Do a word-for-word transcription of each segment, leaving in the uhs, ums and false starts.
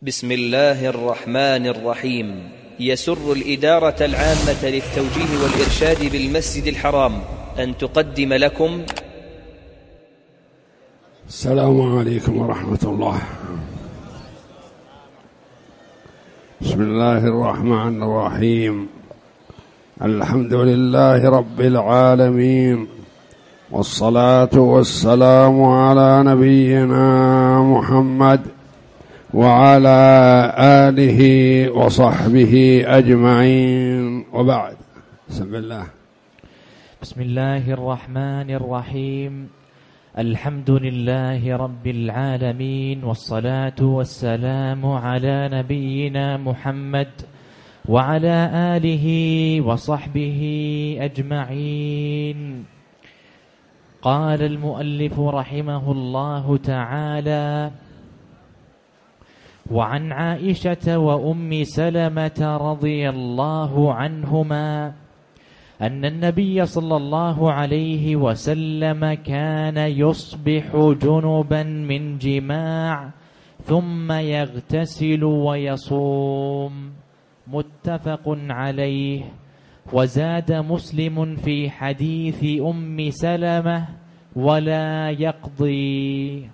بسم الله الرحمن الرحيم. يسر الإدارة العامة للتوجيه والإرشاد بالمسجد الحرام أن تقدم لكم السلام عليكم ورحمة الله. بسم الله الرحمن الرحيم. الحمد لله رب العالمين، والصلاة والسلام على نبينا محمد وعلى آله وصحبه أجمعين، وبعد. بسم الله. بسم الله الرحمن الرحيم. الحمد لله رب العالمين، والصلاة والسلام على نبينا محمد وعلى آله وصحبه أجمعين. قال المؤلف رحمه الله تعالى: وعن عائشة وأم سلمة رضي الله عنهما أن النبي صلى الله عليه وسلم كان يصبح جنبا من جماع ثم يغتسل ويصوم، متفق عليه. وزاد مسلم في حديث أم سلمة: ولا يقضي.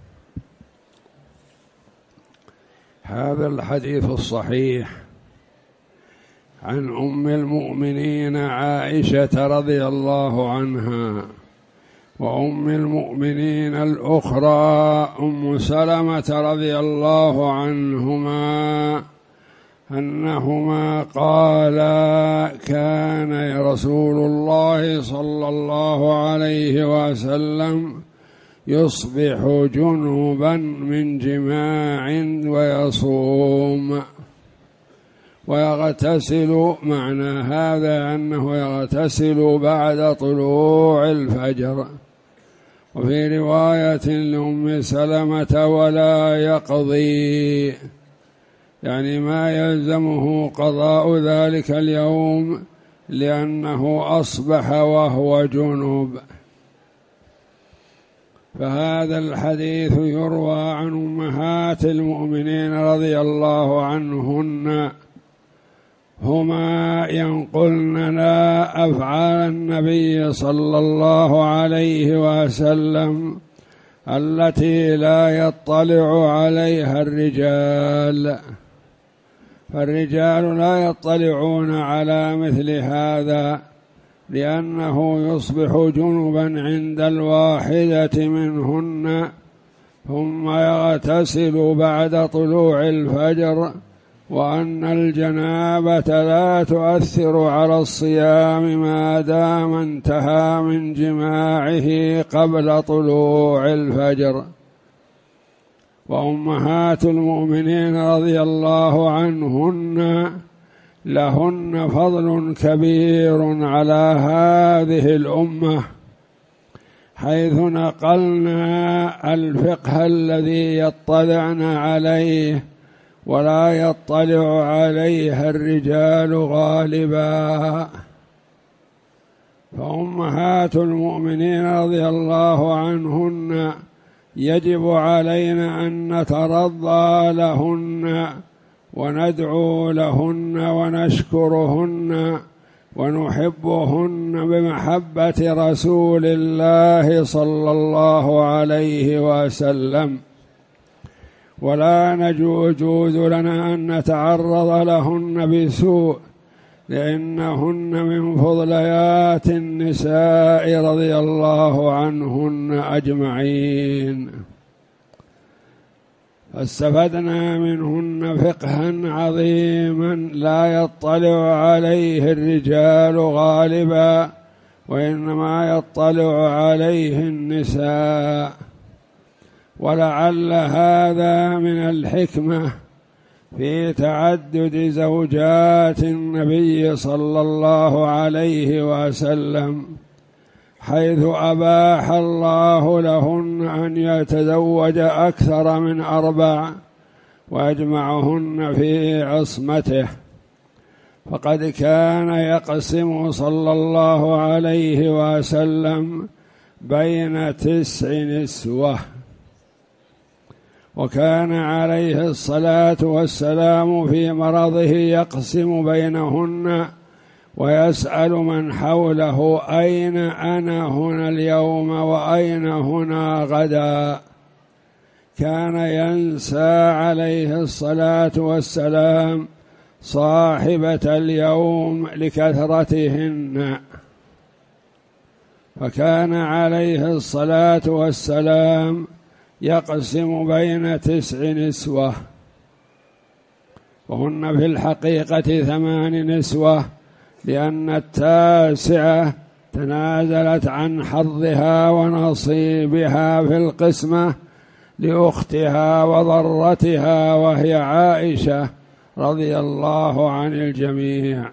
هذا الحديث الصحيح عن أم المؤمنين عائشة رضي الله عنها وأم المؤمنين الأخرى أم سلمة رضي الله عنهما أنهما قالا: كان رسول الله صلى الله عليه وسلم يصبح جنوبا من جماع ويصوم ويغتسل. معنى هذا أنه يغتسل بعد طلوع الفجر. وفي رواية لأم سلمة: ولا يقضي، يعني ما يلزمه قضاء ذلك اليوم لأنه أصبح وهو جنوب. فهذا الحديث يروى عن أمهات المؤمنين رضي الله عنهن، هما ينقلن لنا أفعال النبي صلى الله عليه وسلم التي لا يطلع عليها الرجال، فالرجال لا يطلعون على مثل هذا، لأنه يصبح جنبا عند الواحدة منهن ثم يغتسل بعد طلوع الفجر، وأن الجنابة لا تؤثر على الصيام ما دام انتهى من جماعه قبل طلوع الفجر. وأمهات المؤمنين رضي الله عنهن لهن فضل كبير على هذه الأمة، حيث نقلنا الفقه الذي يطلعن عليه ولا يطلع عليها الرجال غالبا. فأمهات المؤمنين رضي الله عنهن يجب علينا أن نترضى لهن وندعو لهن ونشكرهن ونحبهن بمحبة رسول الله صلى الله عليه وسلم، ولا يجوز لنا أن نتعرض لهن بسوء، لأنهن من فضليات النساء رضي الله عنهن أجمعين. فاستفدنا منهن فقها عظيما لا يطلع عليه الرجال غالبا، وإنما يطلع عليه النساء. ولعل هذا من الحكمة في تعدد زوجات النبي صلى الله عليه وسلم، حيث أباح الله لهن أن يتزوج أكثر من أربع ويجمعهن في عصمته. فقد كان يقسم صلى الله عليه وسلم بين تسع نسوة، وكان عليه الصلاة والسلام في مرضه يقسم بينهن ويسأل من حوله: أين أنا هنا اليوم وأين هنا غدا؟ كان ينسى عليه الصلاة والسلام صاحبة اليوم لكثرتهن، فكان عليه الصلاة والسلام يقسم بين تسع نسوة، وهن في الحقيقة ثمان نسوة، لأن التاسعة تنازلت عن حظها ونصيبها في القسمة لأختها وضرتها، وهي عائشة رضي الله عن الجميع.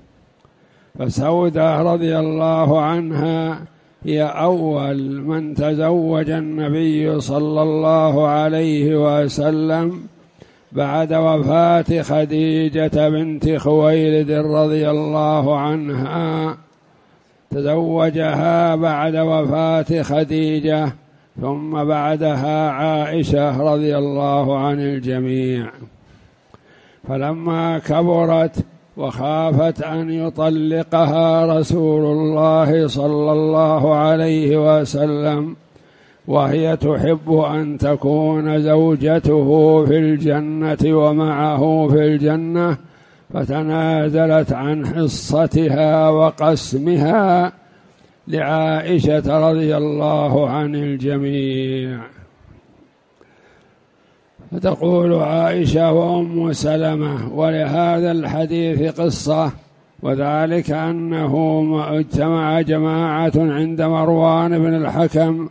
فسودة رضي الله عنها هي أول من تزوج النبي صلى الله عليه وسلم بعد وفاة خديجة بنت خويلد رضي الله عنها، تزوجها بعد وفاة خديجة، ثم بعدها عائشة رضي الله عن الجميع. فلما كبرت وخافت أن يطلقها رسول الله صلى الله عليه وسلم وهي تحب أن تكون زوجته في الجنة ومعه في الجنة، فتنازلت عن حصتها وقسمها لعائشة رضي الله عن الجميع. فتقول عائشة وأم سلمة: ولهذا الحديث قصة، وذلك أنه اجتمع جماعة عند مروان بن الحكم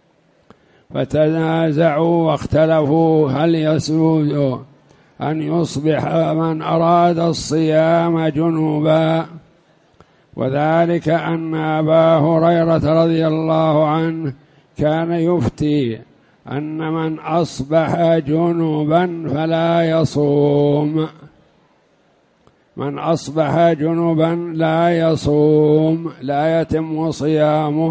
فتنازعوا واختلفوا هل يسود أن يصبح من أراد الصيام جنوبا، وذلك أن أبا هريرة رضي الله عنه كان يفتي أن من أصبح جنوبا فلا يصوم، من أصبح جنوبا لا يصوم، لا يتم صيامه.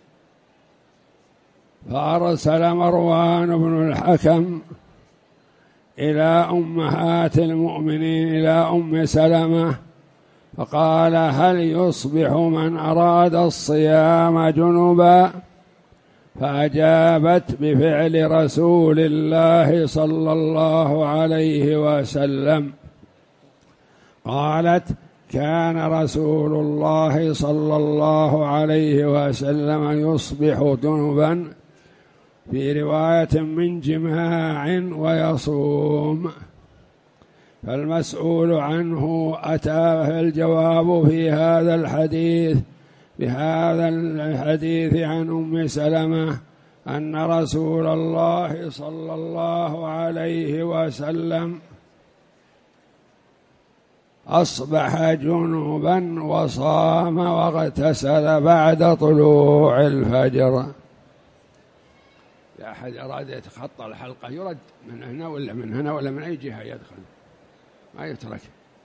فأرسل مروان بن الحكم إلى أمهات المؤمنين إلى أم سلمة فقال: هل يصبح من أراد الصيام جنوبا؟ فأجابت بفعل رسول الله صلى الله عليه وسلم، قالت: كان رسول الله صلى الله عليه وسلم يصبح جنبا، في رواية من جماع ويصوم. فالمسؤول عنه أتاه الجواب في هذا الحديث بهذا الحديث عن أم سلمة أن رسول الله صلى الله عليه وسلم أصبح جنوبا وصام واغتسل بعد طلوع الفجر. إذا أحد أراد يتخطى الحلقة يرد من هنا ولا من هنا ولا من أي جهة يدخل، ما يترك.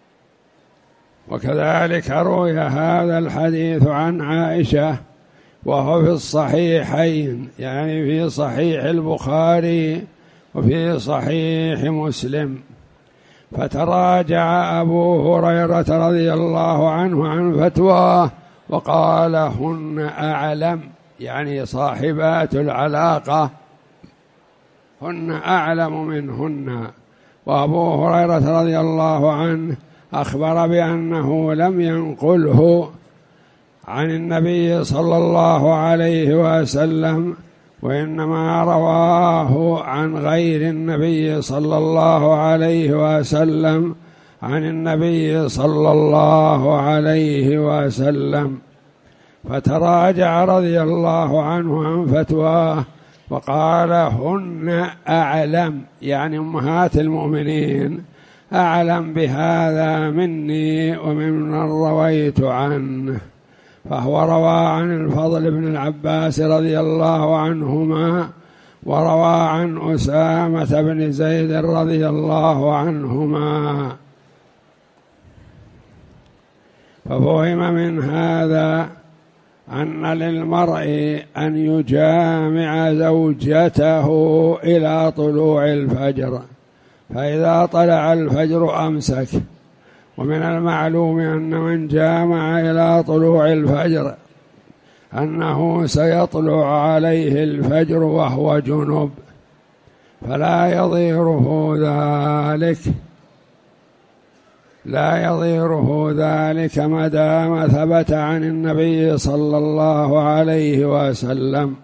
وكذلك روي هذا الحديث عن عائشة وهو في الصحيحين، يعني في صحيح البخاري وفي صحيح مسلم. فتراجع أبو هريرة رضي الله عنه عن فتواه وقال: هن أعلم، يعني صاحبات العلاقة هن أعلم منهن. وأبو هريرة رضي الله عنه أخبر بأنه لم ينقله عن النبي صلى الله عليه وسلم، وإنما رواه عن غير النبي صلى الله عليه وسلم عن النبي صلى الله عليه وسلم. فتراجع رضي الله عنه عن فتواه وقال: هن أعلم، يعني أمهات المؤمنين أعلم بهذا مني وممن رويت عنه. فهو روى عن الفضل بن العباس رضي الله عنهما، وروى عن أسامة بن زيد رضي الله عنهما. ففهم من هذا أن للمرء أن يجامع زوجته إلى طلوع الفجر، فإذا طلع الفجر أمسك. ومن المعلوم أن من جامع إلى طلوع الفجر أنه سيطلع عليه الفجر وهو جنب، فلا يضيره ذلك لا يضيره ذلك ما دام ثبت عن النبي صلى الله عليه وسلم،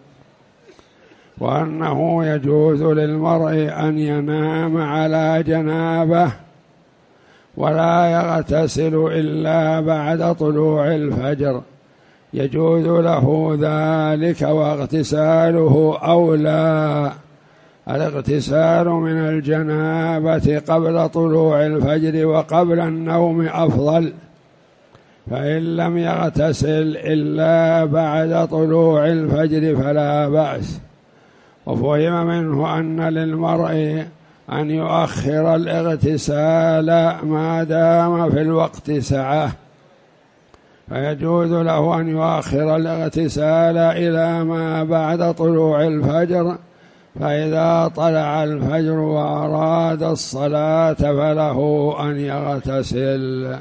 وأنه يجوز للمرء أن ينام على جنابه ولا يغتسل إلا بعد طلوع الفجر، يجوز له ذلك، واغتساله أولى. الاغتسال من الجنابة قبل طلوع الفجر وقبل النوم أفضل، فإن لم يغتسل إلا بعد طلوع الفجر فلا بأس. وفهم منه أن للمرء أن يؤخر الاغتسال ما دام في الوقت سعة، فيجوز له أن يؤخر الاغتسال إلى ما بعد طلوع الفجر، فإذا طلع الفجر وأراد الصلاة فله أن يغتسل.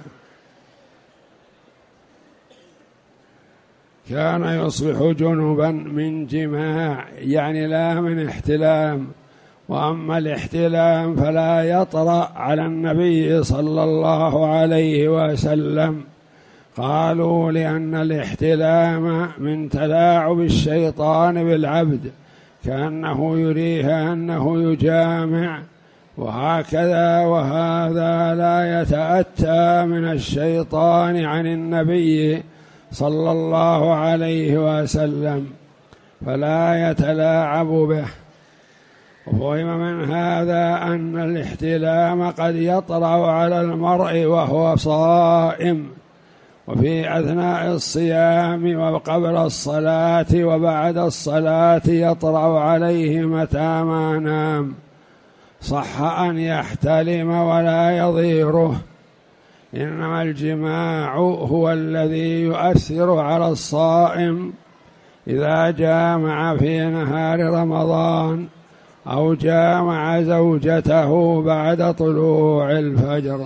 كان يصبح جنبا من جماع، يعني لا من احتلام. وأما الاحتلام فلا يطرأ على النبي صلى الله عليه وسلم، قالوا لأن الاحتلام من تلاعب الشيطان بالعبد، كأنه يريه أنه يجامع، وهكذا وهذا لا يتأتى من الشيطان عن النبي صلى الله عليه وسلم، فلا يتلاعب به. وفهم من هذا أن الاحتلام قد يطرأ على المرء وهو صائم، وفي أثناء الصيام وقبل الصلاة وبعد الصلاة يطرأ عليه متى ما نام، صح أن يحتلم ولا يضيره. إنما الجماع هو الذي يؤثر على الصائم إذا جامع في نهار رمضان أو جامع زوجته بعد طلوع الفجر.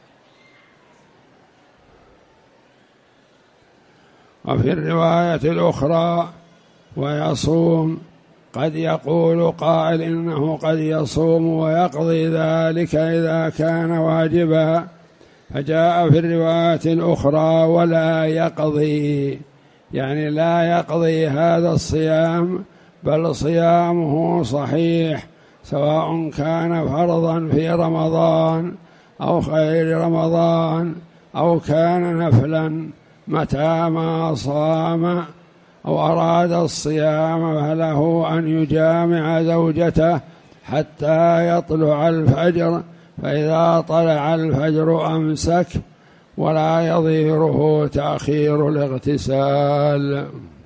وفي الرواية الأخرى ويصوم، قد يقول قائل إنه قد يصوم ويقضي ذلك إذا كان واجبا، فجاء في الرواية الأخرى ولا يقضي، يعني لا يقضي هذا الصيام، بل صيامه صحيح، سواء كان فرضا في رمضان أو غير رمضان أو كان نفلا، متى ما صام أو أراد الصيام فله أن يجامع زوجته حتى يطلع الفجر، فإذا طلع الفجر أمسك، ولا يضيره تأخير الاغتسال.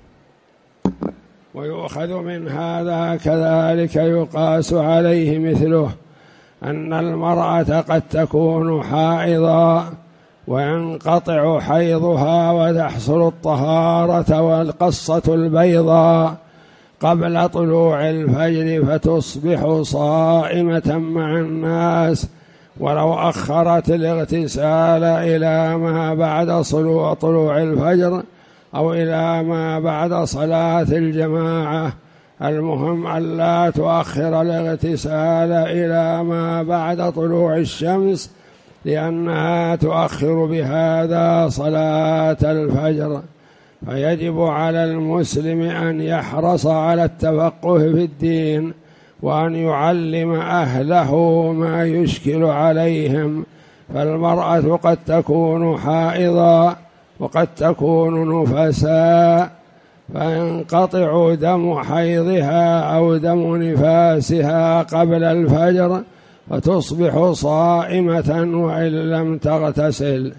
ويؤخذ من هذا كذلك يقاس عليه مثله أن المرأة قد تكون حائضا وينقطع حيضها وتحصل الطهارة والقصة البيضاء قبل طلوع الفجر، فتصبح صائمة مع الناس، ولو أخرت الاغتسال إلى ما بعد طلوع الفجر أو إلى ما بعد صلاة الجماعة. المهم أن لا تؤخر الاغتسال إلى ما بعد طلوع الشمس، لأنها تؤخر بهذا صلاة الفجر. فيجب على المسلم أن يحرص على التفقه في الدين، وأن يعلم أهله ما يشكل عليهم، فالمرأة قد تكون حائضا وقد تكون نفساء، فينقطع دم حيضها أو دم نفاسها قبل الفجر، فتصبح صائمة وإن لم تغتسل.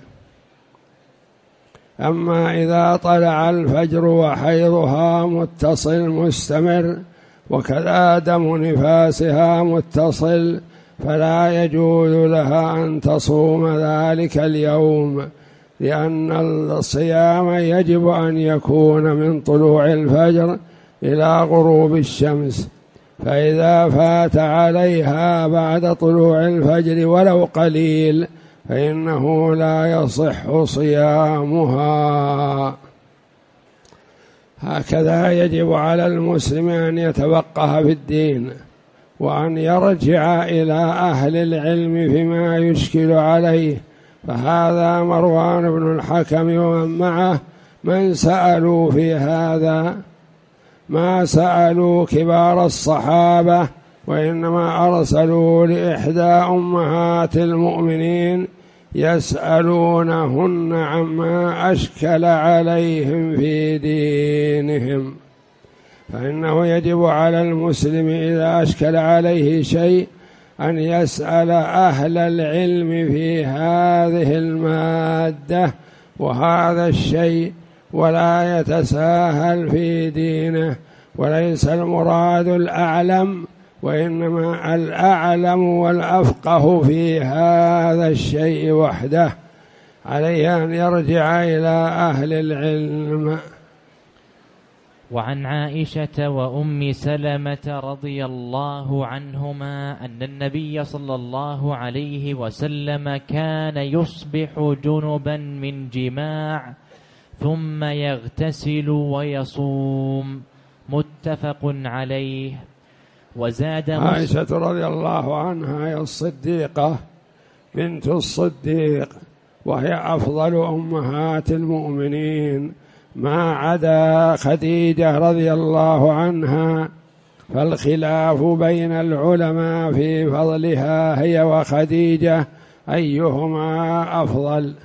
أما إذا طلع الفجر وحيضها متصل مستمر، وكذا دم نفاسها متصل، فلا يجوز لها أن تصوم ذلك اليوم، لأن الصيام يجب أن يكون من طلوع الفجر إلى غروب الشمس، فإذا فات عليها بعد طلوع الفجر ولو قليل فإنه لا يصح صيامها. هكذا يجب على المسلم أن يتفقه في الدين، وأن يرجع إلى أهل العلم فيما يشكل عليه، فهذا مروان بن الحكم ومن معه من سألوا في هذا ما سألوا كبار الصحابة، وإنما أرسلوا لإحدى أمهات المؤمنين يسألونهن عما أشكل عليهم في دينهم. فإنه يجب على المسلم إذا أشكل عليه شيء أن يسأل أهل العلم في هذه المادة وهذا الشيء، ولا يتساهل في دينه. وليس المراد الأعلم، وإنما الأعلم والأفقه في هذا الشيء وحده، عليه أن يرجع إلى أهل العلم. وعن عائشة وأم سلمة رضي الله عنهما أن النبي صلى الله عليه وسلم كان يصبح جنبا من جماع ثم يغتسل ويصوم، متفق عليه. وزاد عائشة رضي الله عنها هي الصديقة بنت الصديق، وهي أفضل أمهات المؤمنين ما عدا خديجة رضي الله عنها، فالخلاف بين العلماء في فضلها هي وخديجة أيهما أفضل.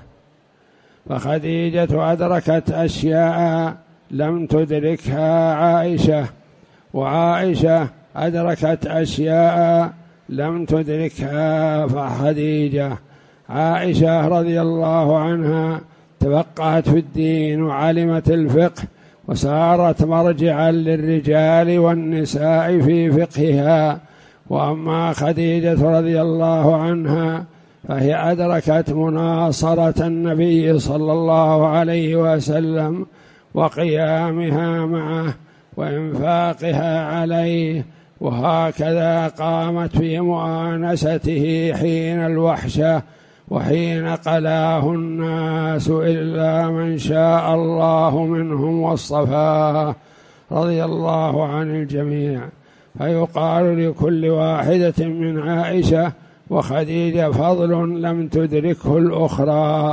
فخديجة أدركت أشياء لم تدركها عائشة، وعائشة أدركت أشياء لم تدركها فخديجة. عائشة رضي الله عنها تفقهت في الدين وعلمت الفقه، وصارت مرجعا للرجال والنساء في فقهها. وأما خديجة رضي الله عنها فهي أدركت مناصرة النبي صلى الله عليه وسلم وقيامها معه وإنفاقها عليه، وهكذا قامت في مؤانسته حين الوحشة وحين قلاه الناس إلا من شاء الله منهم واصطفاه رضي الله عن الجميع. فيقال لكل واحدة من عائشة وخديجة فضل لم تدركه الأخرى،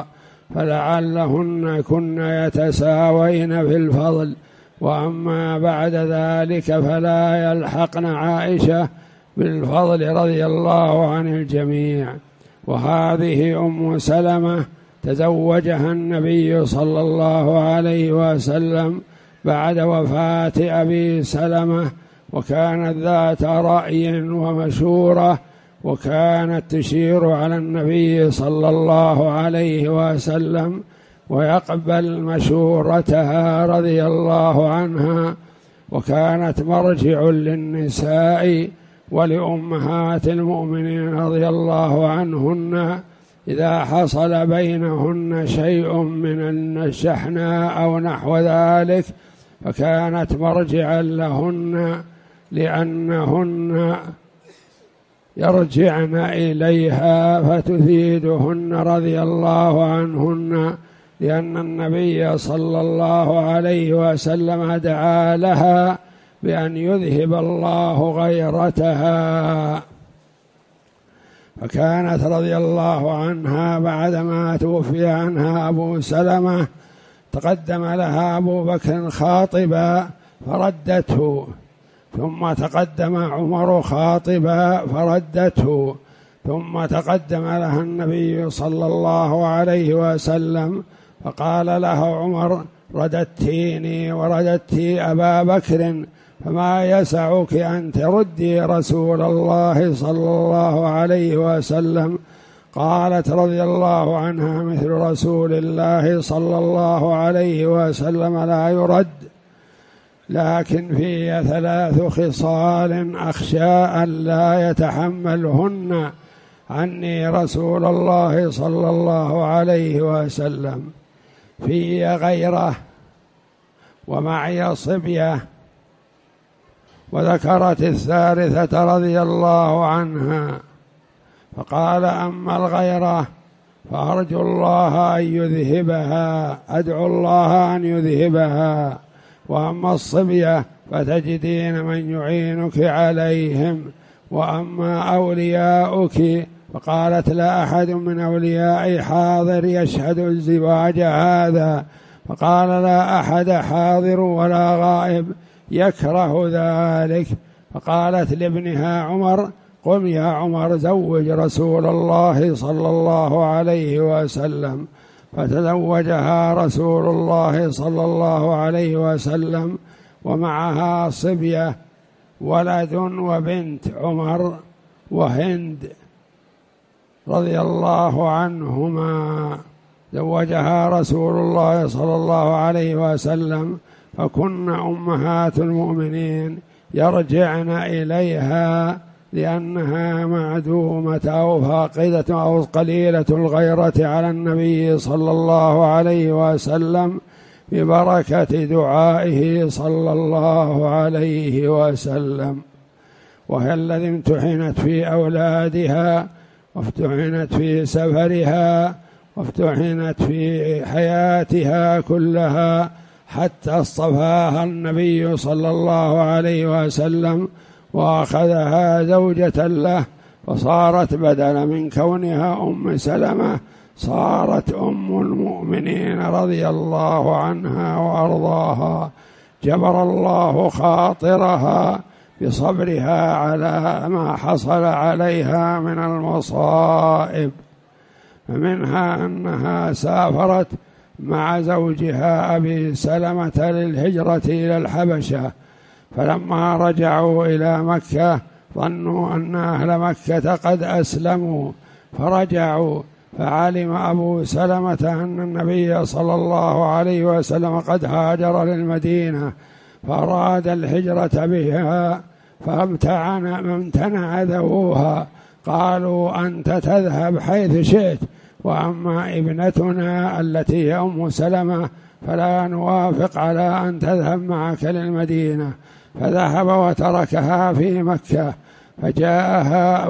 فلعلهن كن يتساوين في الفضل، وأما بعد ذلك فلا يلحقن عائشة بالفضل رضي الله عن الجميع. وهذه أم سلمة تزوجها النبي صلى الله عليه وسلم بعد وفاة أبي سلمة، وكانت ذات رأي ومشورة، وكانت تشير على النبي صلى الله عليه وسلم ويقبل مشورتها رضي الله عنها، وكانت مرجع للنساء ولأمهات المؤمنين رضي الله عنهن إذا حصل بينهن شيء من الشحناء أو نحو ذلك، فكانت مرجعا لهن لأنهن يرجعن إليها فتفيدهن رضي الله عنهن، لأن النبي صلى الله عليه وسلم دعا لها بأن يذهب الله غيرتها. فكانت رضي الله عنها بعدما توفي عنها أبو سلمة تقدم لها أبو بكر خاطبا فردته، ثم تقدم عمر خاطبا فردته، ثم تقدم لها النبي صلى الله عليه وسلم فقال له عمر: رددتيني ورددتي أبا بكر، فما يسعك أن تردي رسول الله صلى الله عليه وسلم؟ قالت رضي الله عنها: مثل رسول الله صلى الله عليه وسلم لا يرد، لكن في ثلاث خصال أخشى أن لا يتحملهن عني رسول الله صلى الله عليه وسلم في غيره ومعي صبية. وذكرت الثالثة رضي الله عنها فقال أما الغيرة فأرجو الله أن يذهبها، أدعو الله أن يذهبها، وأما الصبية فتجدين من يعينك عليهم، وأما أولياؤك فقالت لا أحد من أوليائي حاضر يشهد الزواج هذا، فقال لا أحد حاضر ولا غائب يكره ذلك. فقالت لابنها عمر قم يا عمر زوج رسول الله صلى الله عليه وسلم، فتزوجها رسول الله صلى الله عليه وسلم ومعها صبية ولد وبنت عمر وهند رضي الله عنهما، زوجها رسول الله صلى الله عليه وسلم، فكن أمهات المؤمنين يرجعن إليها لأنها معدومة أو فاقدة أو قليلة الغيرة على النبي صلى الله عليه وسلم ببركة دعائه صلى الله عليه وسلم. وهي الذي امتحنت في أولادها وافتحنت في سفرها وافتحنت في حياتها كلها حتى اصطفاها النبي صلى الله عليه وسلم وأخذها زوجة له، وصارت بدل من كونها أم سلمة صارت أم المؤمنين رضي الله عنها وأرضاها. جبر الله خاطرها بصبرها على ما حصل عليها من المصائب، فمنها أنها سافرت مع زوجها أبي سلمة للهجرة إلى الحبشة، فلما رجعوا إلى مكة ظنوا أن أهل مكة قد أسلموا فرجعوا، فعلم أبو سلمة أن النبي صلى الله عليه وسلم قد هاجر للمدينة فأراد الهجرة بها، فامتنع ذووها، قالوا أنت تذهب حيث شئت، وأما ابنتنا التي هي أم سلمة فلا نوافق على أن تذهب معك للمدينة، فذهب وتركها في مكة. فجاءها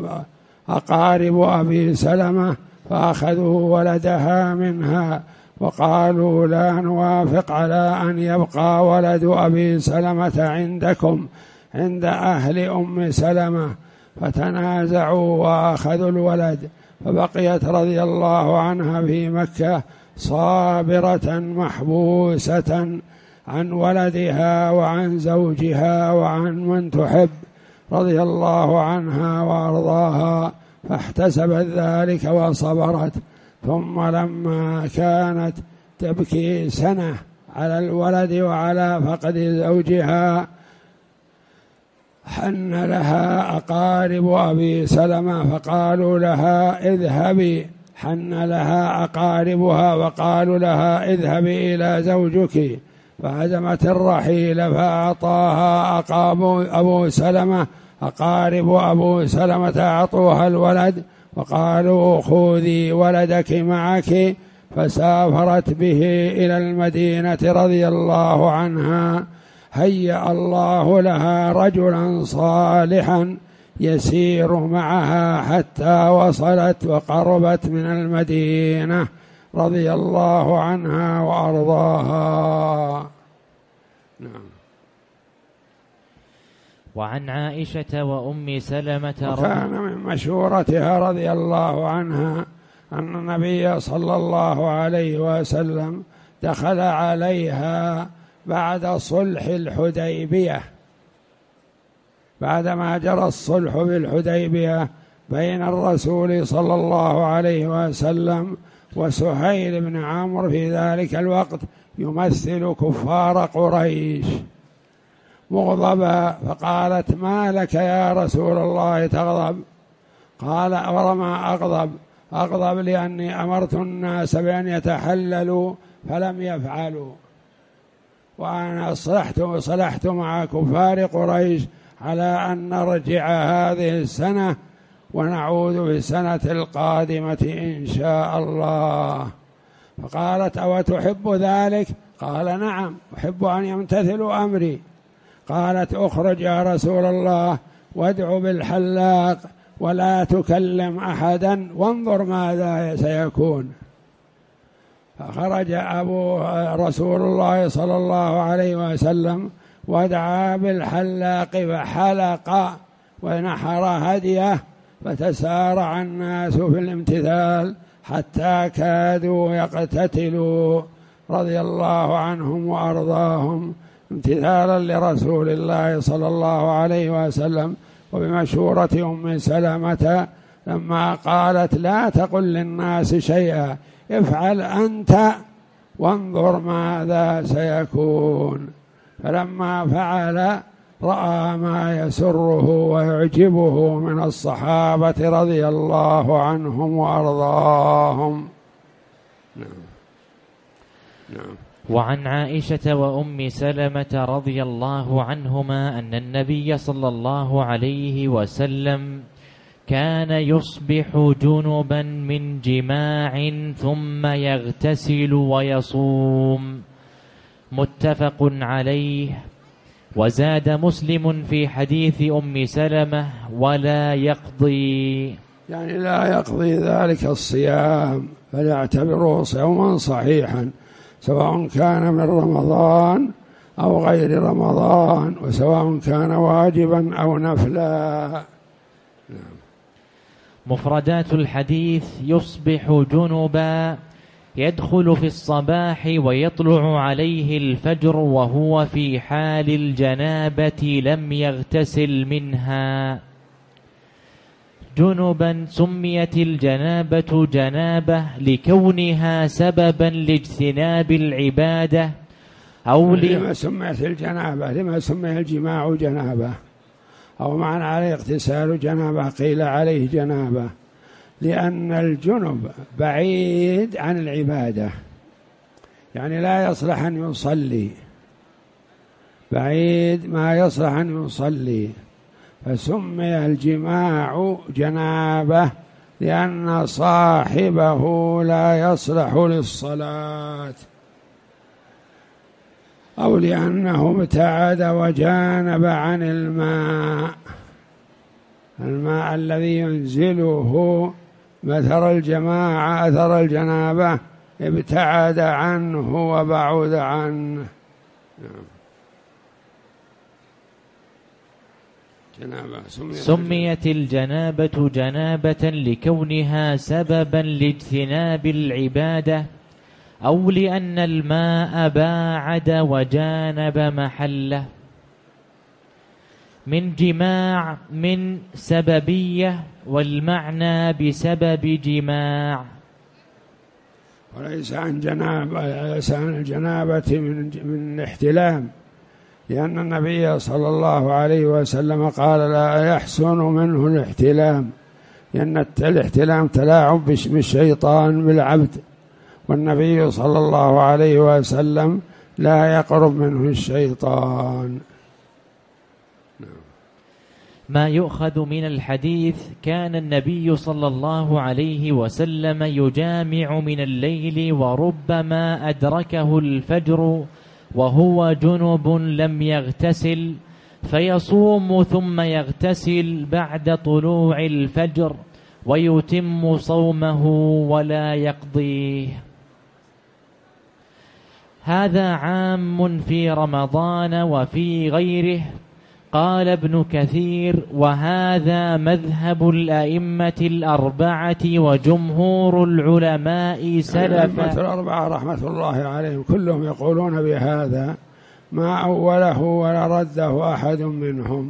أقارب أبي سلمة فأخذوا ولدها منها وقالوا لا نوافق على أن يبقى ولد أبي سلمة عندكم عند أهل أم سلمة، فتنازعوا وأخذوا الولد، فبقيت رضي الله عنها في مكة صابرة محبوسة عن ولدها وعن زوجها وعن من تحب رضي الله عنها وأرضاها، فاحتسبت ذلك وصبرت. ثم لما كانت تبكي سنة على الولد وعلى فقد زوجها حن لها أقارب أبي سلمة فقالوا لها اذهبي، حن لها أقاربها وقالوا لها اذهبي إلى زوجك، فعزمت الرحيل فأعطاها أقاب أبو سلمة، أقارب أبو سلمة أعطوها الولد وقالوا خذي ولدك معك، فسافرت به إلى المدينة رضي الله عنها. هيأ الله لها رجلا صالحا يسير معها حتى وصلت وقربت من المدينة رضي الله عنها وأرضاها. نعم. وعن عائشة وأم سلمة وكان من مشورتها رضي الله عنها أن النبي صلى الله عليه وسلم دخل عليها بعد صلح الحديبية، بعدما جرى الصلح بالحديبية بين الرسول صلى الله عليه وسلم وسهيل بن عمرو في ذلك الوقت يمثل كفار قريش، مغضبا، فقالت ما لك يا رسول الله تغضب؟ قال ورما أغضب أغضب لأني أمرت الناس بأن يتحللوا فلم يفعلوا، وأنا صلحت صلحت مع كفار قريش على أن نرجع هذه السنة ونعود في السنة القادمة إن شاء الله. فقالت: أو تحب ذلك؟ قال: نعم، أحب أن يمتثلوا أمري. قالت: اخرج يا رسول الله وادع بالحلاق ولا تكلم أحدا وانظر ماذا سيكون. فخرج أبو رسول الله صلى الله عليه وسلم ودعا بالحلاق فحلق ونحر هديه، فتسارع الناس في الامتثال حتى كادوا يقتتلوا رضي الله عنهم وأرضاهم امتثالا لرسول الله صلى الله عليه وسلم. وبمشورة أم سلمة لما قالت: لا تقل للناس شيئا، افعل أنت وانظر ماذا سيكون. فلما فعل رأى ما يسره ويعجبه من الصحابة رضي الله عنهم وأرضاهم. نعم. نعم. وعن عائشة وأم سلمة رضي الله عنهما أن النبي صلى الله عليه وسلم كان يصبح جنبا من جماع ثم يغتسل ويصوم، متفق عليه. وزاد مسلم في حديث أم سلمة: ولا يقضي، يعني لا يقضي ذلك الصيام، فليعتبره صوما صحيحا سواء كان من رمضان أو غير رمضان، وسواء كان واجبا أو نفلا. نعم. مفردات الحديث: يصبح جنبا، يدخل في الصباح ويطلع عليه الفجر وهو في حال الجنابة لم يغتسل منها. جنبا سميت الجنابة جنابة لكونها سببا لاجتناب العبادة، أو لما سميت الجنابة، لما سمي الجماع جنابة، أو معنى عليه اغتسال جنابة، قيل عليه جنابة لأن الجنب بعيد عن العبادة، يعني لا يصلح أن يصلي، بعيد ما يصلح أن يصلي، فسمي الجماع جنابة لأن صاحبه لا يصلح للصلاة، أو لأنه ابتعد وجانب عن الماء، الماء الذي ينزله مثل الجماعة أثر الجنابة ابتعد عنه وبعد عنه. جنابة. سميت, سميت الجنابة جنابة لكونها سببا لاجتناب العبادة، أو لأن الماء باعد وجانب محله. من جماع من سببية، والمعنى بسبب جماع، وليس عن جنابة، ليس عن الجنابة من من احتلام، لأن النبي صلى الله عليه وسلم قال: لا يحسن منه الاحتلام، لأن الاحتلام تلاعب بالشيطان بالعبد، والنبي صلى الله عليه وسلم لا يقرب منه الشيطان. ما يؤخذ من الحديث: كان النبي صلى الله عليه وسلم يجامع من الليل، وربما أدركه الفجر وهو جنب لم يغتسل، فيصوم ثم يغتسل بعد طلوع الفجر ويتم صومه ولا يقضيه. هذا عام في رمضان وفي غيره. قال ابن كثير: وهذا مذهب الأئمة الأربعة وجمهور العلماء سلفا. الأئمة الأربعة رحمة الله عليهم كلهم يقولون بهذا، ما أوله ولا رده أحد منهم.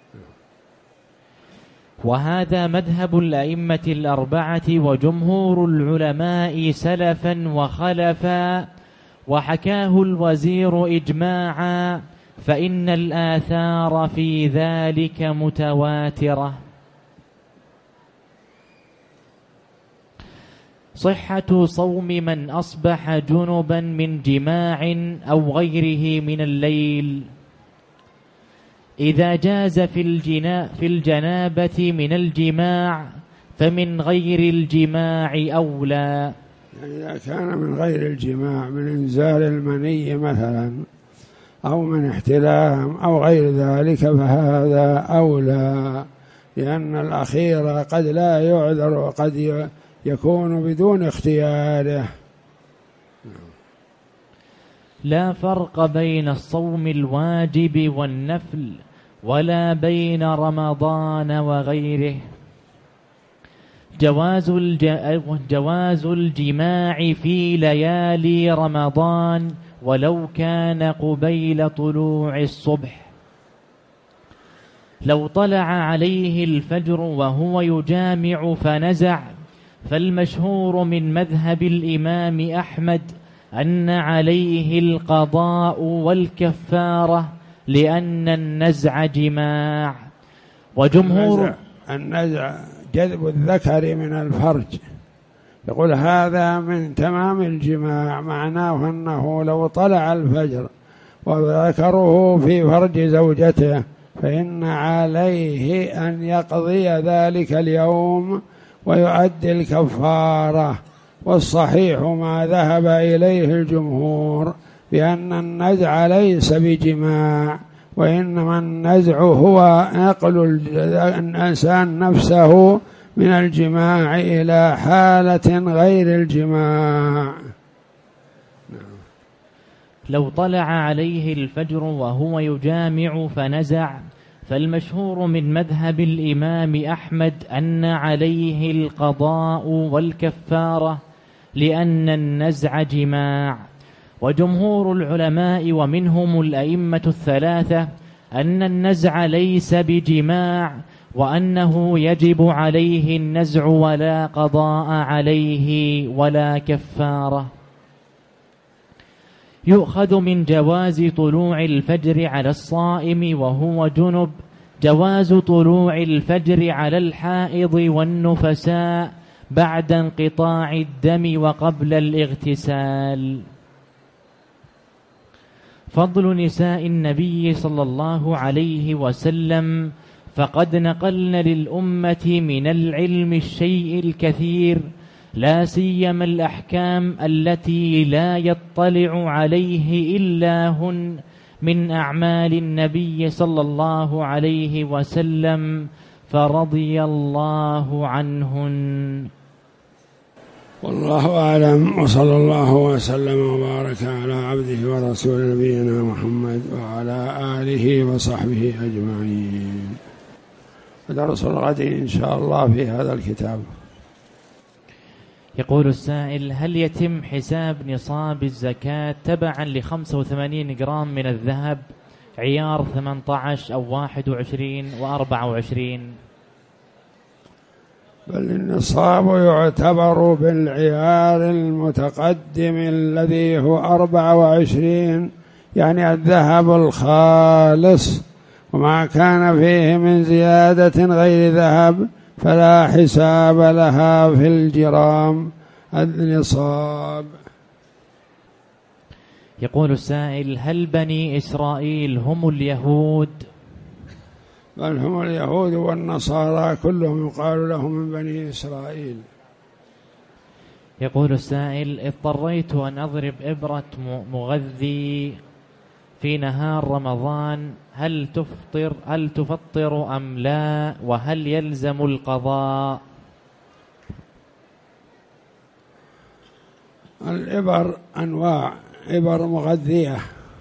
وهذا مذهب الأئمة الأربعة وجمهور العلماء سلفا وخلفا، وحكاه الوزير إجماعا، فإن الآثار في ذلك متواترة. صحة صوم من أصبح جنبا من جماع أو غيره من الليل: إذا جاز في, الجنا في الجنابة من الجماع فمن غير الجماع أولى. يعني إذا كان من غير الجماع، من إنزال المني مثلا أو من احتلام أو غير ذلك، فهذا أولى، لأن الأخير قد لا يعذر وقد يكون بدون اختياره. لا فرق بين الصوم الواجب والنفل ولا بين رمضان وغيره. جواز, الج... جواز الجماع في ليالي رمضان ولو كان قبيل طلوع الصبح. لو طلع عليه الفجر وهو يجامع فنزع، فالمشهور من مذهب الإمام أحمد أن عليه القضاء والكفارة لأن النزع جماع. وجمهور النزع, النزع جذب الذكر من الفرج، يقول هذا من تمام الجماع، معناه أنه لو طلع الفجر وذكره في فرج زوجته فإن عليه أن يقضي ذلك اليوم ويؤدي الكفارة. والصحيح ما ذهب إليه الجمهور بأن النزع ليس بجماع، وإنما النزع هو نقل الإنسان نفسه من الجماع إلى حالة غير الجماع. لو طلع عليه الفجر وهو يجامع فنزع، فالمشهور من مذهب الإمام أحمد أن عليه القضاء والكفارة لأن النزع جماع. وجمهور العلماء ومنهم الأئمة الثلاثة أن النزع ليس بجماع، وأنه يجب عليه النزع ولا قضاء عليه ولا كفارة. يؤخذ من جواز طلوع الفجر على الصائم وهو جنب جواز طلوع الفجر على الحائض والنفساء بعد انقطاع الدم وقبل الاغتسال. فضل نساء النبي صلى الله عليه وسلم، فقد نقلن للأمة من العلم الشيء الكثير، لا سيما الأحكام التي لا يطلع عليه إلا هن من أعمال النبي صلى الله عليه وسلم، فرضي الله عنهن. والله أعلم، وصلى الله وسلم وبارك على عبده ورسول نبينا محمد وعلى آله وصحبه أجمعين. درس الغد إن شاء الله في هذا الكتاب. يقول السائل: هل يتم حساب نصاب الزكاة تبعا لخمسة وثمانين جرام من الذهب عيار ثمانية عشر أو واحد وعشرين وأربعة وعشرين؟ بل النصاب يعتبر بالعيار المتقدم الذي هو أربعة وعشرين، يعني الذهب الخالص، وما كان فيه من زيادة غير ذهب فلا حساب لها في الجرام النصاب. يقول السائل: هل بني إسرائيل هم اليهود؟ بل هم اليهود والنصارى كلهم يقال لهم من بني إسرائيل. يقول السائل: اضطريت أن أضرب إبرة مغذي في نهار رمضان، هل تفطر هل تفطر أم لا؟ وهل يلزم القضاء؟ الإبر أنواع، إبر مغذية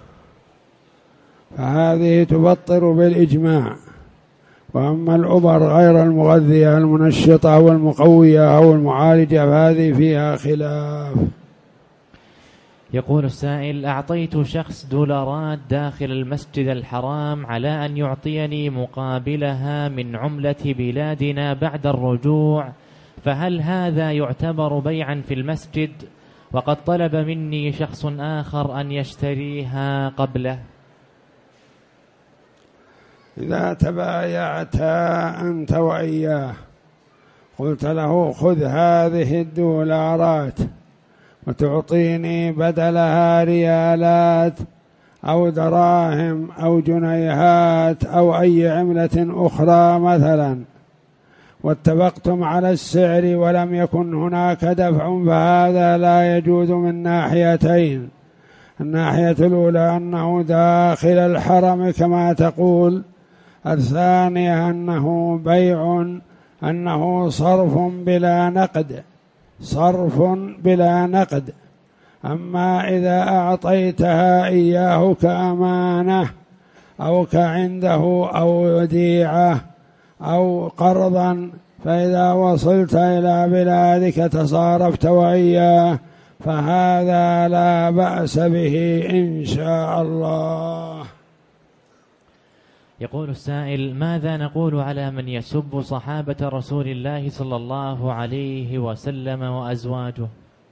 فهذه تفطر بالإجماع، وأما الأبر غير المغذية المنشطة والمقوية أو المعالجة فهذه فيها خلاف. يقول السائل: أعطيت شخص دولارات داخل المسجد الحرام على أن يعطيني مقابلها من عملة بلادنا بعد الرجوع، فهل هذا يعتبر بيعا في المسجد؟ وقد طلب مني شخص آخر أن يشتريها قبله. إذا تبايعتا أنت وإياه قلت له خذ هذه الدولارات وتعطيني بدلها ريالات أو دراهم أو جنيهات أو أي عملة أخرى مثلا، واتفقتم على السعر ولم يكن هناك دفع، فهذا لا يجوز من ناحيتين. الناحية الأولى أنه داخل الحرم كما تقول، الثانية أنه بيع، أنه صرف بلا نقد، صرف بلا نقد. أما إذا أعطيتها إياه كأمانة أو كعنده أو وديعة أو قرضا، فإذا وصلت إلى بلادك تصارفت وإياه، فهذا لا بأس به إن شاء الله. يقول السائل: ماذا نقول على من يسب صحابة رسول الله صلى الله عليه وسلم وأزواجه؟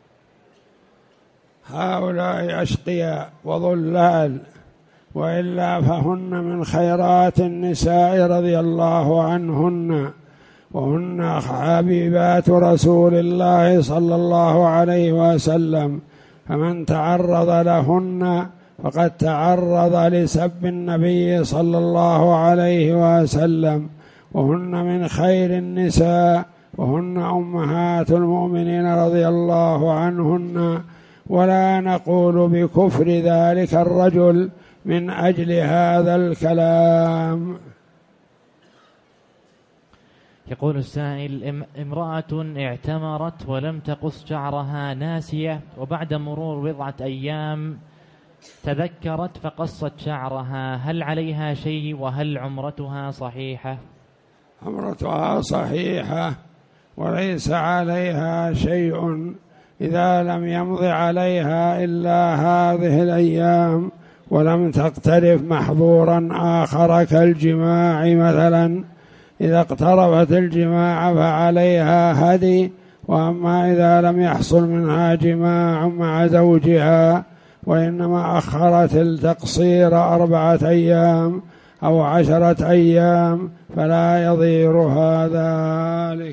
هؤلاء أشقياء وضلال، وإلا فهن من خيرات النساء رضي الله عنهن، وهن حبيبات رسول الله صلى الله عليه وسلم، فمن تعرض لهن فقد تعرض لسب النبي صلى الله عليه وسلم، وهن من خير النساء، وهن أمهات المؤمنين رضي الله عنهن، ولا نقول بكفر ذلك الرجل من أجل هذا الكلام. يقول السائل: امرأة اعتمرت ولم تقص شعرها ناسية، وبعد مرور بضعة أيام تذكرت فقصت شعرها، هل عليها شيء وهل عمرتها صحيحة؟ عمرتها صحيحة وليس عليها شيء إذا لم يمض عليها إلا هذه الأيام ولم تقترف محظورا آخر كالجماع مثلا. إذا اقتربت الجماع فعليها هدي، وأما إذا لم يحصل منها جماع مع زوجها وإنما أخرت التقصير أربعة أيام أو عشرة أيام فلا يضيرها ذلك.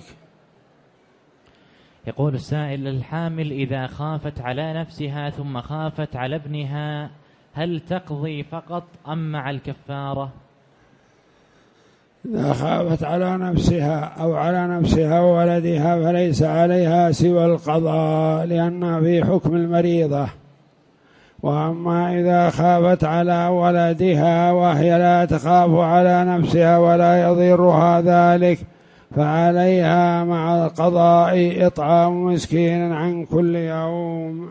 يقول السائل: الحامل إذا خافت على نفسها ثم خافت على ابنها هل تقضي فقط أم مع الكفارة؟ إذا خافت على نفسها أو على نفسها وولدها فليس عليها سوى القضاء لأنها في حكم المريضة. وأما إذا خافت على ولدها وهي لا تخاف على نفسها ولا يضيرها ذلك فعليها مع القضاء إطعام مسكين عن كل يوم.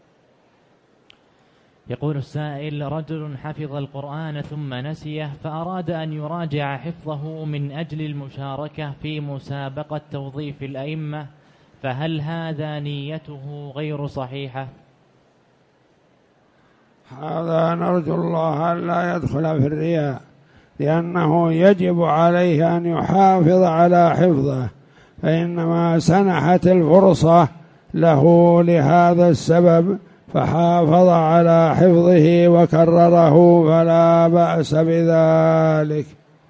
يقول السائل: رجل حفظ القرآن ثم نسيه فأراد أن يراجع حفظه من أجل المشاركة في مسابقة توظيف الأئمة، فهل هذا نيته غير صحيحة؟ هذا نرجو الله أن لا يدخل في الرياء، لأنه يجب عليه أن يحافظ على حفظه، فإنما سنحت الفرصة له لهذا السبب فحافظ على حفظه وكرره، فلا بأس بذلك.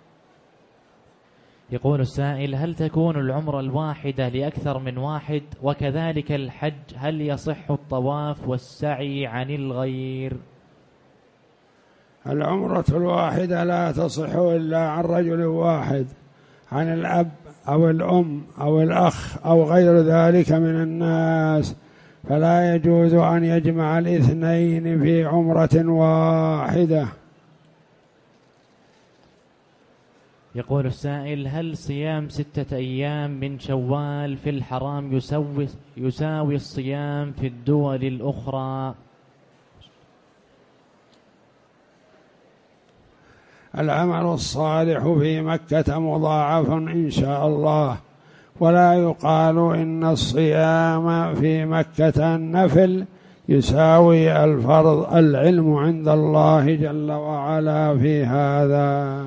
يقول السائل: هل تكون العمرة الواحدة لأكثر من واحد؟ وكذلك الحج، هل يصح الطواف والسعي عن الغير؟ العمرة الواحدة لا تصح إلا عن رجل واحد، عن الأب أو الأم أو الأخ أو غير ذلك من الناس، فلا يجوز أن يجمع الاثنين في عمرة واحدة. يقول السائل: هل صيام ستة أيام من شوال في الحرام يساوي يساوي الصيام في الدول الأخرى؟ العمل الصالح في مكة مضاعف إن شاء الله، ولا يقال إن الصيام في مكة النفل يساوي الفرض. العلم عند الله جل وعلا في هذا.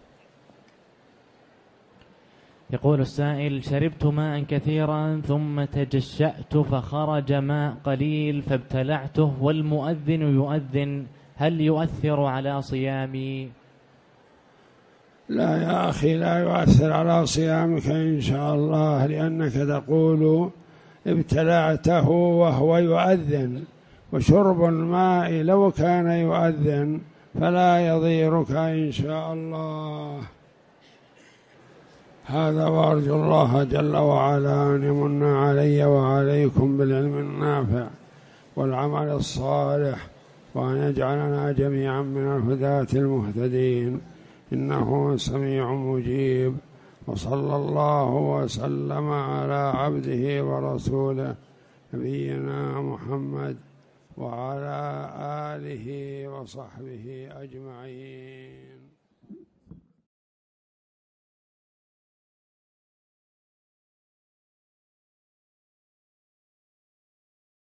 يقول السائل: شربت ماء كثيرا ثم تجشأت فخرج ماء قليل فابتلعته والمؤذن يؤذن، هل يؤثر على صيامي؟ لا يا أخي، لا يؤثر على صيامك إن شاء الله، لأنك تقول ابتلعته وهو يؤذن، وشرب الماء لو كان يؤذن فلا يضيرك إن شاء الله. هذا وأرجو الله جل وعلا أن يمن علي وعليكم بالعلم النافع والعمل الصالح، وأن يجعلنا جميعا من الهداة المهتدين، إنه سميع مجيب. وصلى الله وسلم على عبده ورسوله نبينا محمد وعلى آله وصحبه أجمعين.